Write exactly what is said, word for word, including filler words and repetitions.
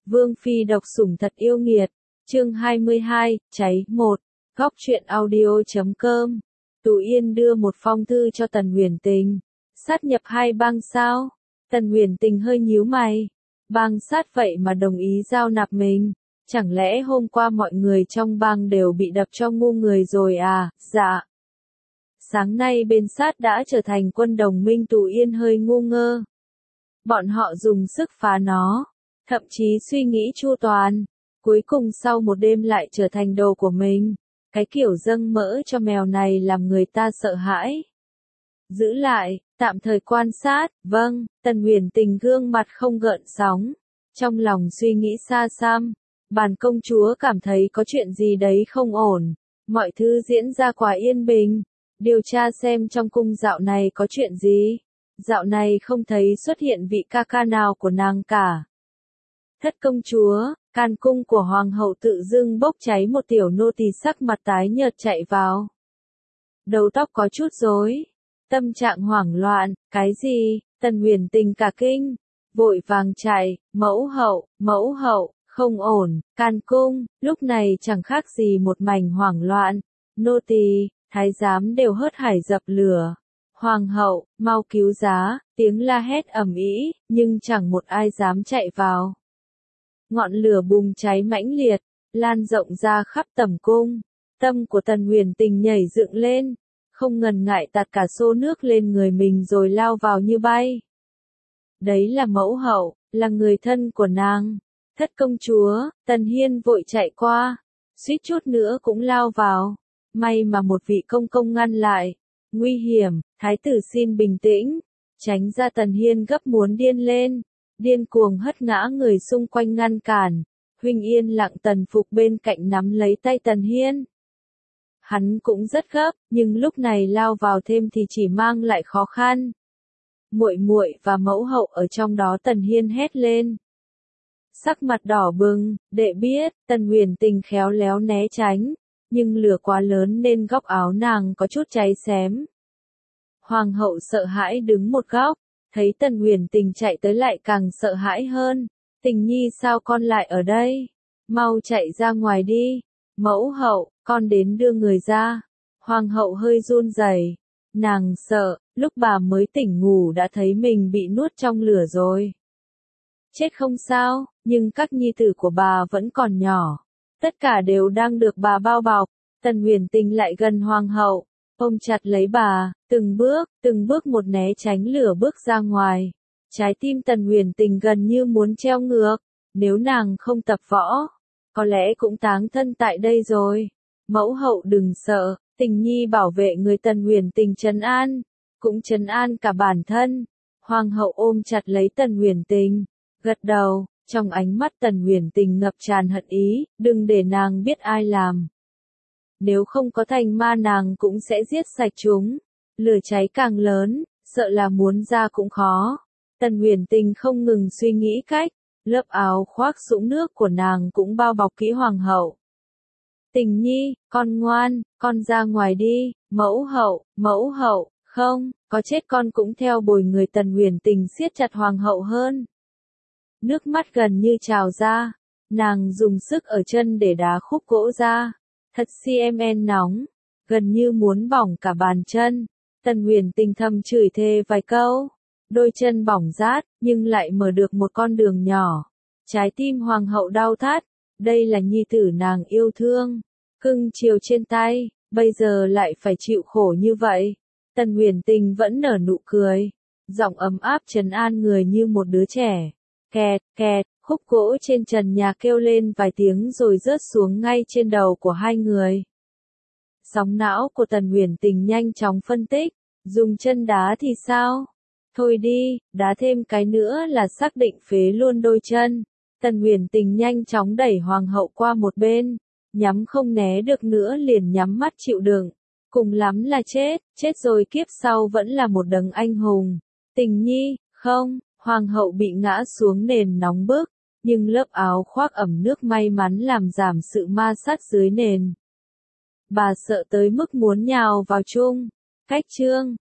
Vương phi độc sủng thật yêu nghiệt, chương hai mươi hai, cháy một, góc truyện audio chấm com. Tú Yên đưa một phong thư cho Tần Huyền Tình, sát nhập hai bang sao? Tần Huyền Tình hơi nhíu mày, bang sát vậy mà đồng ý giao nạp mình, chẳng lẽ hôm qua mọi người trong bang đều bị đập cho ngu người rồi à? Dạ. Sáng nay bên sát đã trở thành quân đồng minh. Tú Yên hơi ngu ngơ. Bọn họ dùng sức phá nó, thậm chí suy nghĩ chu toàn, cuối cùng sau một đêm lại trở thành đồ của mình. Cái kiểu dâng mỡ cho mèo này làm người ta sợ hãi. Giữ lại, tạm thời quan sát, vâng. Tần Huyền Tình gương mặt không gợn sóng, trong lòng suy nghĩ xa xăm. Bản công chúa cảm thấy có chuyện gì đấy không ổn, mọi thứ diễn ra quá yên bình. Điều tra xem trong cung dạo này có chuyện gì. Dạo này không thấy xuất hiện vị ca ca nào của nàng cả. Thất công chúa, can cung của hoàng hậu tự dưng bốc cháy, một tiểu nô tỳ sắc mặt tái nhợt chạy vào. Đầu tóc có chút rối, tâm trạng hoảng loạn, cái gì? Tần Huyền Tình cả kinh, vội vàng chạy, mẫu hậu, mẫu hậu, không ổn, can cung, lúc này chẳng khác gì một mảnh hoảng loạn, nô tỳ, thái giám đều hớt hải dập lửa. Hoàng hậu, mau cứu giá, tiếng la hét ầm ĩ, nhưng chẳng một ai dám chạy vào. Ngọn lửa bùng cháy mãnh liệt, lan rộng ra khắp tầm cung. Tâm của Tần Huyền Tình nhảy dựng lên, không ngần ngại tạt cả xô nước lên người mình rồi lao vào như bay. Đấy là mẫu hậu, là người thân của nàng. Thất công chúa, Tần Hiên vội chạy qua, suýt chút nữa cũng lao vào. May mà một vị công công ngăn lại. Nguy hiểm, thái tử xin bình tĩnh, tránh ra. Tần Hiên gấp muốn điên lên, điên cuồng hất ngã người xung quanh ngăn cản. Huynh yên lặng. Tần Phục bên cạnh nắm lấy tay Tần Hiên. Hắn cũng rất gấp, nhưng lúc này lao vào thêm thì chỉ mang lại khó khăn. Muội muội và mẫu hậu ở trong đó. Tần Hiên hét lên. Sắc mặt đỏ bừng, đệ biết. Tần Huyền Tình khéo léo né tránh, nhưng lửa quá lớn nên góc áo nàng có chút cháy xém. Hoàng hậu sợ hãi đứng một góc, thấy Tần Huyền Tình chạy tới lại càng sợ hãi hơn. Tình nhi, sao con lại ở đây? Mau chạy ra ngoài đi. Mẫu hậu, con đến đưa người ra. Hoàng hậu hơi run rẩy, nàng sợ, lúc bà mới tỉnh ngủ đã thấy mình bị nuốt trong lửa rồi. Chết không sao, nhưng các nhi tử của bà vẫn còn nhỏ. Tất cả đều đang được bà bao bọc. Tần Huyền Tình lại gần hoàng hậu, ôm chặt lấy bà, từng bước, từng bước một né tránh lửa bước ra ngoài. Trái tim Tần Huyền Tình gần như muốn treo ngược, nếu nàng không tập võ, có lẽ cũng táng thân tại đây rồi. Mẫu hậu đừng sợ, Tình nhi bảo vệ người. Tần Huyền Tình trấn an, cũng trấn an cả bản thân. Hoàng hậu ôm chặt lấy Tần Huyền Tình, gật đầu. Trong ánh mắt Tần Huyền Tình ngập tràn hận ý, đừng để nàng biết ai làm. Nếu không có thành ma nàng cũng sẽ giết sạch chúng. Lửa cháy càng lớn, sợ là muốn ra cũng khó. Tần Huyền Tình không ngừng suy nghĩ cách, lớp áo khoác sũng nước của nàng cũng bao bọc kỹ hoàng hậu. Tình nhi, con ngoan, con ra ngoài đi. Mẫu hậu, mẫu hậu, không, có chết con cũng theo bồi người. Tần Huyền Tình siết chặt hoàng hậu hơn. Nước mắt gần như trào ra, nàng dùng sức ở chân để đá khúc gỗ ra. Thật xê em nóng, gần như muốn bỏng cả bàn chân. Tần Huyền Tình thầm chửi thề vài câu, đôi chân bỏng rát, nhưng lại mở được một con đường nhỏ. Trái tim hoàng hậu đau thắt, đây là nhi tử nàng yêu thương, cưng chiều trên tay, bây giờ lại phải chịu khổ như vậy. Tần Huyền Tình vẫn nở nụ cười, giọng ấm áp trấn an người như một đứa trẻ. Kẹt, kẹt, khúc gỗ trên trần nhà kêu lên vài tiếng rồi rớt xuống ngay trên đầu của hai người. Sóng não của Tần Huyền Tình nhanh chóng phân tích, dùng chân đá thì sao? Thôi đi, đá thêm cái nữa là xác định phế luôn đôi chân. Tần Huyền Tình nhanh chóng đẩy hoàng hậu qua một bên, nhắm không né được nữa liền nhắm mắt chịu đựng. Cùng lắm là chết, chết rồi kiếp sau vẫn là một đấng anh hùng. Tình nhi, không. Hoàng hậu bị ngã xuống nền nóng bức, nhưng lớp áo khoác ẩm nước may mắn làm giảm sự ma sát dưới nền. Bà sợ tới mức muốn nhào vào chung. Cách chương